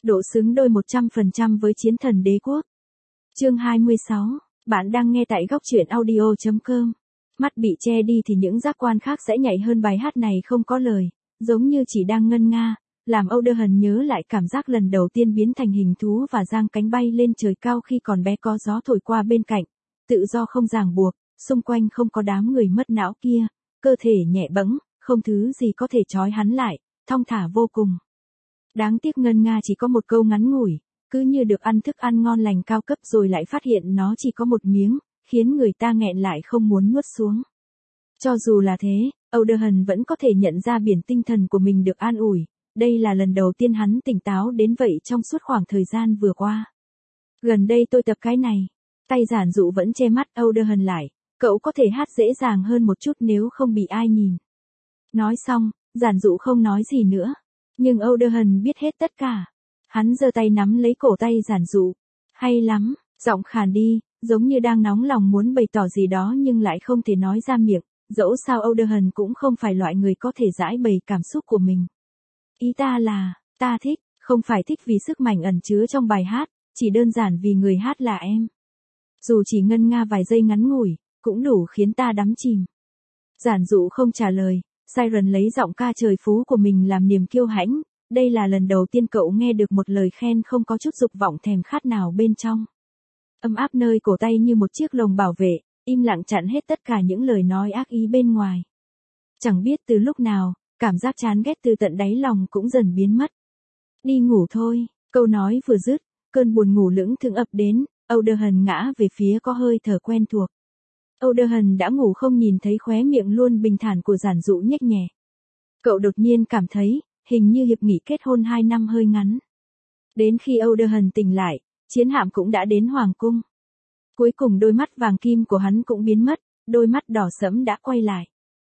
độ xứng đôi 100% với chiến thần đế quốc. Chương 26, bạn đang nghe tại góc truyện audio.com. Mắt bị che đi thì những giác quan khác sẽ nhạy hơn bài hát này không có lời, giống như chỉ đang ngân nga, làm Oderhan nhớ lại cảm giác lần đầu tiên biến thành hình thú và giang cánh bay lên trời cao khi còn bé, có gió thổi qua bên cạnh, tự do không ràng buộc, xung quanh không có đám người mất não kia, cơ thể nhẹ bẫng, không thứ gì có thể trói hắn lại, thong thả vô cùng. Đáng tiếc ngân nga chỉ có một câu ngắn ngủi, cứ như được ăn thức ăn ngon lành cao cấp rồi lại phát hiện nó chỉ có một miếng, khiến người ta nghẹn lại không muốn nuốt xuống. Cho dù là thế, Oderhan vẫn có thể nhận ra biển tinh thần của mình được an ủi, đây là lần đầu tiên hắn tỉnh táo đến vậy trong suốt khoảng thời gian vừa qua. Gần đây tôi tập cái này. Tay giản dụ vẫn che mắt Oderhan lại, cậu có thể hát dễ dàng hơn một chút nếu không bị ai nhìn. Nói xong, giản dụ không nói gì nữa. Nhưng Oderhan biết hết tất cả. Hắn giơ tay nắm lấy cổ tay giản dụ. Hay lắm, giọng khàn đi, giống như đang nóng lòng muốn bày tỏ gì đó nhưng lại không thể nói ra miệng. Dẫu sao Oderhan cũng không phải loại người có thể giải bày cảm xúc của mình. Ý ta là, ta thích, không phải thích vì sức mạnh ẩn chứa trong bài hát, chỉ đơn giản vì người hát là em. Dù chỉ ngân nga vài giây ngắn ngủi, cũng đủ khiến ta đắm chìm. Giản dụ không trả lời, Siren lấy giọng ca trời phú của mình làm niềm kiêu hãnh, đây là lần đầu tiên cậu nghe được một lời khen không có chút dục vọng thèm khát nào bên trong. Ấm áp nơi cổ tay như một chiếc lồng bảo vệ, im lặng chặn hết tất cả những lời nói ác ý bên ngoài. Chẳng biết từ lúc nào, cảm giác chán ghét từ tận đáy lòng cũng dần biến mất. Đi ngủ thôi, câu nói vừa dứt, cơn buồn ngủ lững thững ập đến, Oderhan ngã về phía có hơi thở quen thuộc. Oderhan đã ngủ không nhìn thấy khóe miệng luôn bình thản của giản dụ nhếch nhẹ. Cậu đột nhiên cảm thấy, hình như hiệp nghị kết hôn 2 năm hơi ngắn. Đến khi Oderhan tỉnh lại, chiến hạm cũng đã đến hoàng cung. Cuối cùng đôi mắt vàng kim của hắn cũng biến mất, đôi mắt đỏ sẫm đã quay lại.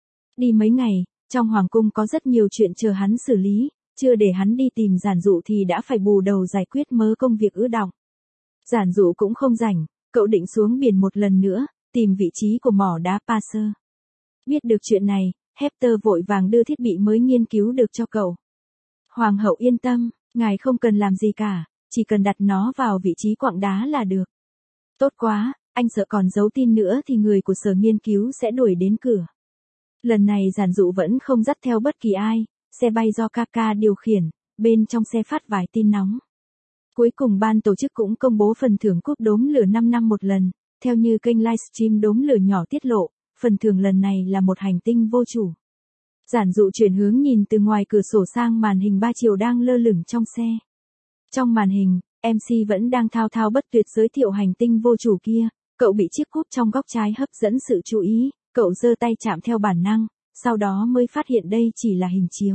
Đi mấy ngày, trong hoàng cung có rất nhiều chuyện chờ hắn xử lý, chưa để hắn đi tìm giản dụ thì đã phải bù đầu giải quyết mớ công việc ứ đọng. Giản dụ cũng không rảnh, cậu định xuống biển một lần nữa, tìm vị trí của mỏ đá Passer. Biết được chuyện này, Hector vội vàng đưa thiết bị mới nghiên cứu được cho cậu. Hoàng hậu yên tâm, ngài không cần làm gì cả, chỉ cần đặt nó vào vị trí quặng đá là được. Tốt quá, anh sợ còn giấu tin nữa thì người của sở nghiên cứu sẽ đuổi đến cửa. Lần này giản dụ vẫn không dắt theo bất kỳ ai, xe bay do Kaka điều khiển, bên trong xe phát vài tin nóng. Cuối cùng ban tổ chức cũng công bố phần thưởng cúp đốm lửa 5 năm một lần, theo như kênh livestream đốm lửa nhỏ tiết lộ, phần thưởng lần này là một hành tinh vô chủ. Giản dụ chuyển hướng nhìn từ ngoài cửa sổ sang màn hình 3 chiều đang lơ lửng trong xe. Trong màn hình, MC vẫn đang thao thao bất tuyệt giới thiệu hành tinh vô chủ kia, cậu bị chiếc cúp trong góc trái hấp dẫn sự chú ý, cậu giơ tay chạm theo bản năng, sau đó mới phát hiện đây chỉ là hình chiếu.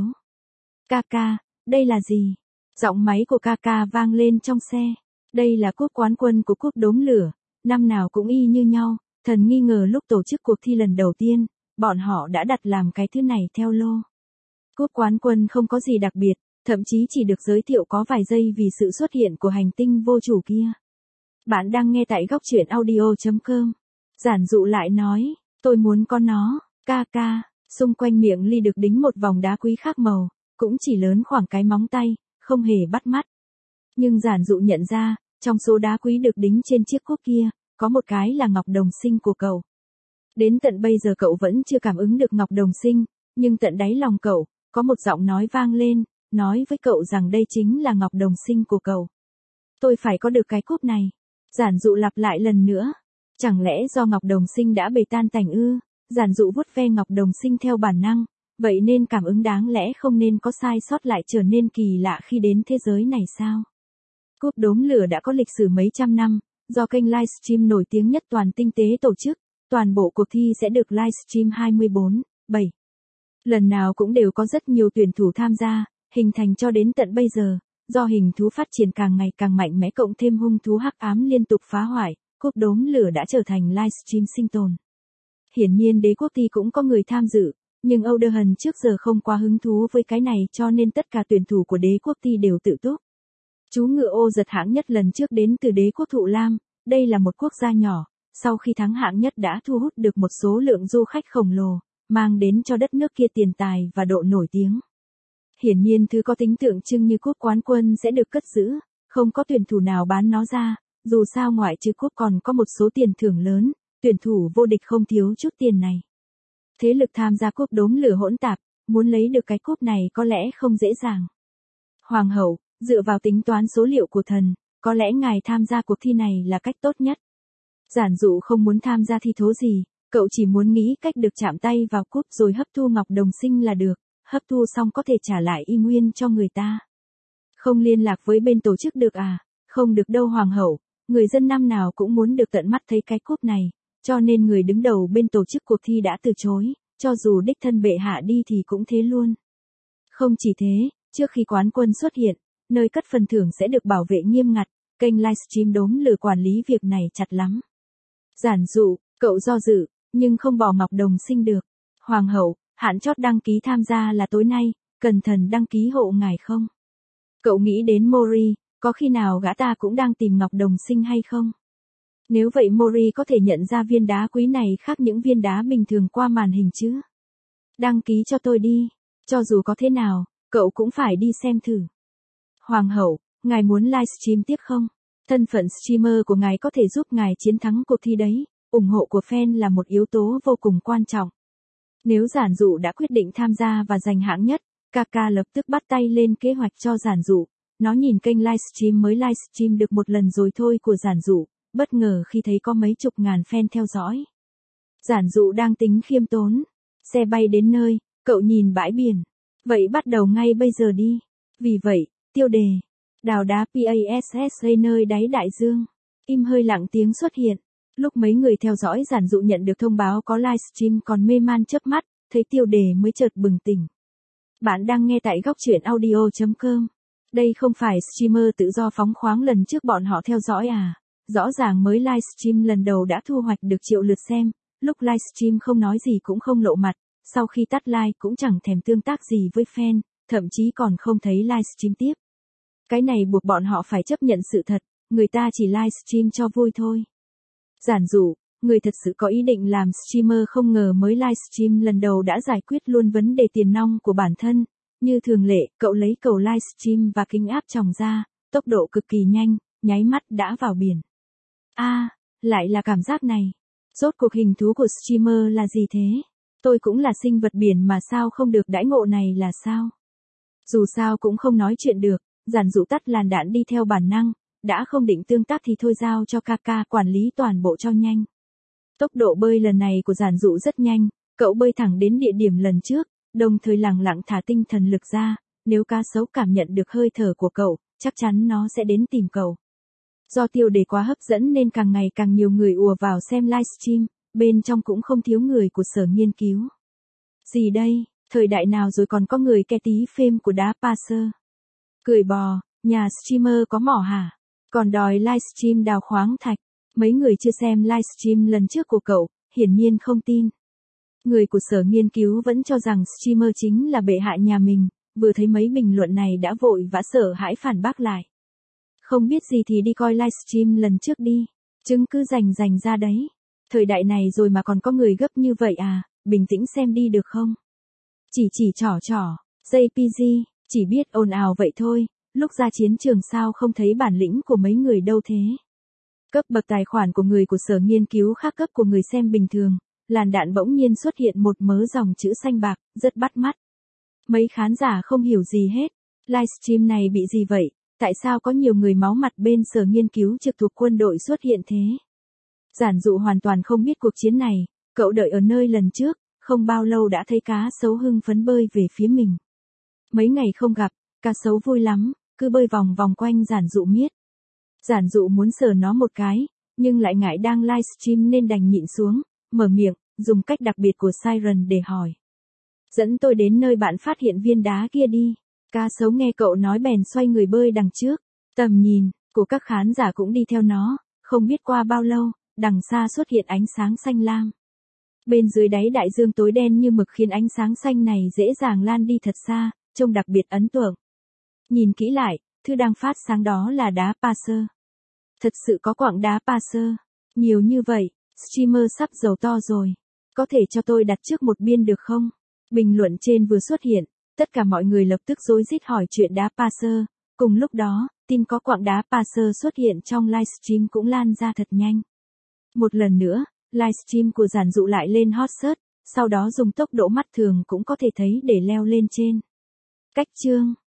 Kaka, đây là gì? Giọng máy của Kaka vang lên trong xe. Đây là cúp quán quân của cúp đốm lửa, năm nào cũng y như nhau, thần nghi ngờ lúc tổ chức cuộc thi lần đầu tiên, bọn họ đã đặt làm cái thứ này theo lô. Cúp quán quân không có gì đặc biệt, thậm chí chỉ được giới thiệu có vài giây vì sự xuất hiện của hành tinh vô chủ kia. Bạn đang nghe tại góc truyện audio.com. Giản dụ lại nói, tôi muốn có nó, Kaka. Xung quanh miệng ly được đính một vòng đá quý khác màu, cũng chỉ lớn khoảng cái móng tay, không hề bắt mắt. Nhưng giản dụ nhận ra, trong số đá quý được đính trên chiếc cúp kia, có một cái là ngọc đồng sinh của cậu. Đến tận bây giờ cậu vẫn chưa cảm ứng được ngọc đồng sinh, nhưng tận đáy lòng cậu, có một giọng nói vang lên, nói với cậu rằng đây chính là ngọc đồng sinh của cậu. Tôi phải có được cái cúp này. Giản dụ lặp lại lần nữa. Chẳng lẽ do ngọc đồng sinh đã bể tan tành ư? Giản dụ vuốt ve ngọc đồng sinh theo bản năng, vậy nên cảm ứng đáng lẽ không nên có sai sót lại trở nên kỳ lạ khi đến thế giới này sao? Cúp đốm lửa đã có lịch sử mấy trăm năm, do kênh livestream nổi tiếng nhất toàn tinh tế tổ chức, toàn bộ cuộc thi sẽ được livestream 24/7. Lần nào cũng đều có rất nhiều tuyển thủ tham gia, hình thành cho đến tận bây giờ, do hình thú phát triển càng ngày càng mạnh mẽ cộng thêm hung thú hắc ám liên tục phá hoại, cúp đốm lửa đã trở thành livestream sinh tồn. Hiển nhiên đế quốc thi cũng có người tham dự, nhưng Oderhan trước giờ không quá hứng thú với cái này cho nên tất cả tuyển thủ của đế quốc thi đều tự túc. Chú ngựa ô giật hạng nhất lần trước đến từ đế quốc Thụ Lam, đây là một quốc gia nhỏ, sau khi thắng hạng nhất đã thu hút được một số lượng du khách khổng lồ, mang đến cho đất nước kia tiền tài và độ nổi tiếng. Hiển nhiên thứ có tính tượng trưng như cúp quán quân sẽ được cất giữ, không có tuyển thủ nào bán nó ra, dù sao ngoại trừ cúp còn có một số tiền thưởng lớn, tuyển thủ vô địch không thiếu chút tiền này. Thế lực tham gia cúp đốm lửa hỗn tạp, muốn lấy được cái cúp này có lẽ không dễ dàng. Hoàng hậu, dựa vào tính toán số liệu của thần, có lẽ ngài tham gia cuộc thi này là cách tốt nhất. Giản dụ không muốn tham gia thi thố gì, cậu chỉ muốn nghĩ cách được chạm tay vào cúp rồi hấp thu ngọc đồng sinh là được, hấp thu xong có thể trả lại y nguyên cho người ta. Không liên lạc với bên tổ chức được à? Không được đâu hoàng hậu, người dân năm nào cũng muốn được tận mắt thấy cái cúp này, cho nên người đứng đầu bên tổ chức cuộc thi đã từ chối, cho dù đích thân bệ hạ đi thì cũng thế luôn. Không chỉ thế, trước khi quán quân xuất hiện, nơi cất phần thưởng sẽ được bảo vệ nghiêm ngặt, kênh livestream đốm lửa quản lý việc này chặt lắm. Giản dụ, cậu do dự, nhưng không bỏ ngọc đồng sinh được. Hoàng hậu, hạn chót đăng ký tham gia là tối nay, cần thần đăng ký hộ ngài không? Cậu nghĩ đến Mori, có khi nào gã ta cũng đang tìm ngọc đồng sinh hay không? Nếu vậy Mori có thể nhận ra viên đá quý này khác những viên đá bình thường qua màn hình chứ? Đăng ký cho tôi đi, cho dù có thế nào, cậu cũng phải đi xem thử. Hoàng hậu, ngài muốn livestream tiếp không? Thân phận streamer của ngài có thể giúp ngài chiến thắng cuộc thi đấy, ủng hộ của fan là một yếu tố vô cùng quan trọng. Nếu giản dụ đã quyết định tham gia và giành hạng nhất, Kaka lập tức bắt tay lên kế hoạch cho giản dụ. Nó nhìn kênh livestream mới livestream được một lần rồi thôi của giản dụ, bất ngờ khi thấy có mấy chục ngàn fan theo dõi. Giản dụ đang tính khiêm tốn. Xe bay đến nơi, cậu nhìn bãi biển. Vậy bắt đầu ngay bây giờ đi. Vì vậy, tiêu đề. Đào đá PASSA nơi đáy đại dương. Im hơi lặng tiếng xuất hiện. Lúc mấy người theo dõi giản dụ nhận được thông báo có livestream còn mê man chớp mắt, thấy tiêu đề mới chợt bừng tỉnh. Bạn đang nghe tại góc truyện audio.com. Đây không phải streamer tự do phóng khoáng lần trước bọn họ theo dõi à? Rõ ràng mới livestream lần đầu đã thu hoạch được triệu lượt xem, lúc livestream không nói gì cũng không lộ mặt, sau khi tắt like cũng chẳng thèm tương tác gì với fan, thậm chí còn không thấy livestream tiếp. Cái này buộc bọn họ phải chấp nhận sự thật, người ta chỉ livestream cho vui thôi. Giản dụ, người thật sự có ý định làm streamer không ngờ mới livestream lần đầu đã giải quyết luôn vấn đề tiền nong của bản thân. Như thường lệ, cậu lấy cầu livestream và kính áp tròng ra, tốc độ cực kỳ nhanh, nháy mắt đã vào biển. Lại là cảm giác này. Rốt cuộc hình thú của streamer là gì thế? Tôi cũng là sinh vật biển mà sao không được đãi ngộ này là sao? Dù sao cũng không nói chuyện được, giản dụ tắt làn đạn đi theo bản năng, đã không định tương tác thì thôi giao cho Kaka quản lý toàn bộ cho nhanh. Tốc độ bơi lần này của giản dụ rất nhanh, cậu bơi thẳng đến địa điểm lần trước, đồng thời lẳng lặng thả tinh thần lực ra, nếu cá sấu cảm nhận được hơi thở của cậu, chắc chắn nó sẽ đến tìm cậu. Do tiêu đề quá hấp dẫn nên càng ngày càng nhiều người ùa vào xem livestream, bên trong cũng không thiếu người của sở nghiên cứu. Gì đây, thời đại nào rồi còn có người ke tí phêm của đá Passer. Cười bò, nhà streamer có mỏ hả? Còn đòi livestream đào khoáng thạch. Mấy người chưa xem livestream lần trước của cậu, hiển nhiên không tin. Người của sở nghiên cứu vẫn cho rằng streamer chính là bệ hạ nhà mình, vừa thấy mấy bình luận này đã vội vã sợ hãi phản bác lại. Không biết gì thì đi coi livestream lần trước đi, chứng cứ dành ra đấy. Thời đại này rồi mà còn có người gấp như vậy à, bình tĩnh xem đi được không? Chỉ trỏ, JPG, chỉ biết ồn ào vậy thôi, lúc ra chiến trường sao không thấy bản lĩnh của mấy người đâu thế. Cấp bậc tài khoản của người của sở nghiên cứu khác cấp của người xem bình thường, làn đạn bỗng nhiên xuất hiện một mớ dòng chữ xanh bạc, rất bắt mắt. Mấy khán giả không hiểu gì hết, livestream này bị gì vậy, tại sao có nhiều người máu mặt bên sở nghiên cứu trực thuộc quân đội xuất hiện thế? Giản dụ hoàn toàn không biết cuộc chiến này, cậu đợi ở nơi lần trước, không bao lâu đã thấy cá sấu hưng phấn bơi về phía mình. Mấy ngày không gặp, cá sấu vui lắm, cứ bơi vòng vòng quanh giản dụ miết. Giản dụ muốn sờ nó một cái, nhưng lại ngại đang livestream nên đành nhịn xuống, mở miệng, dùng cách đặc biệt của Siren để hỏi. Dẫn tôi đến nơi bạn phát hiện viên đá kia đi. Cá sấu nghe cậu nói bèn xoay người bơi đằng trước. Tầm nhìn của các khán giả cũng đi theo nó, không biết qua bao lâu, đằng xa xuất hiện ánh sáng xanh lam. Bên dưới đáy đại dương tối đen như mực khiến ánh sáng xanh này dễ dàng lan đi thật xa, trông đặc biệt ấn tượng. Nhìn kỹ lại, thứ đang phát sáng đó là đá Passer. Thật sự có quặng đá Passer, nhiều như vậy, streamer sắp giàu to rồi. Có thể cho tôi đặt trước một biên được không? Bình luận trên vừa xuất hiện, Tất cả mọi người lập tức rối rít hỏi chuyện đá Pacer. Cùng lúc đó, tin có quặng đá Pacer xuất hiện trong livestream cũng lan ra thật nhanh. Một lần nữa, livestream của Giản Dụ lại lên hot search, sau đó dùng tốc độ mắt thường cũng có thể thấy để leo lên trên. Cách chương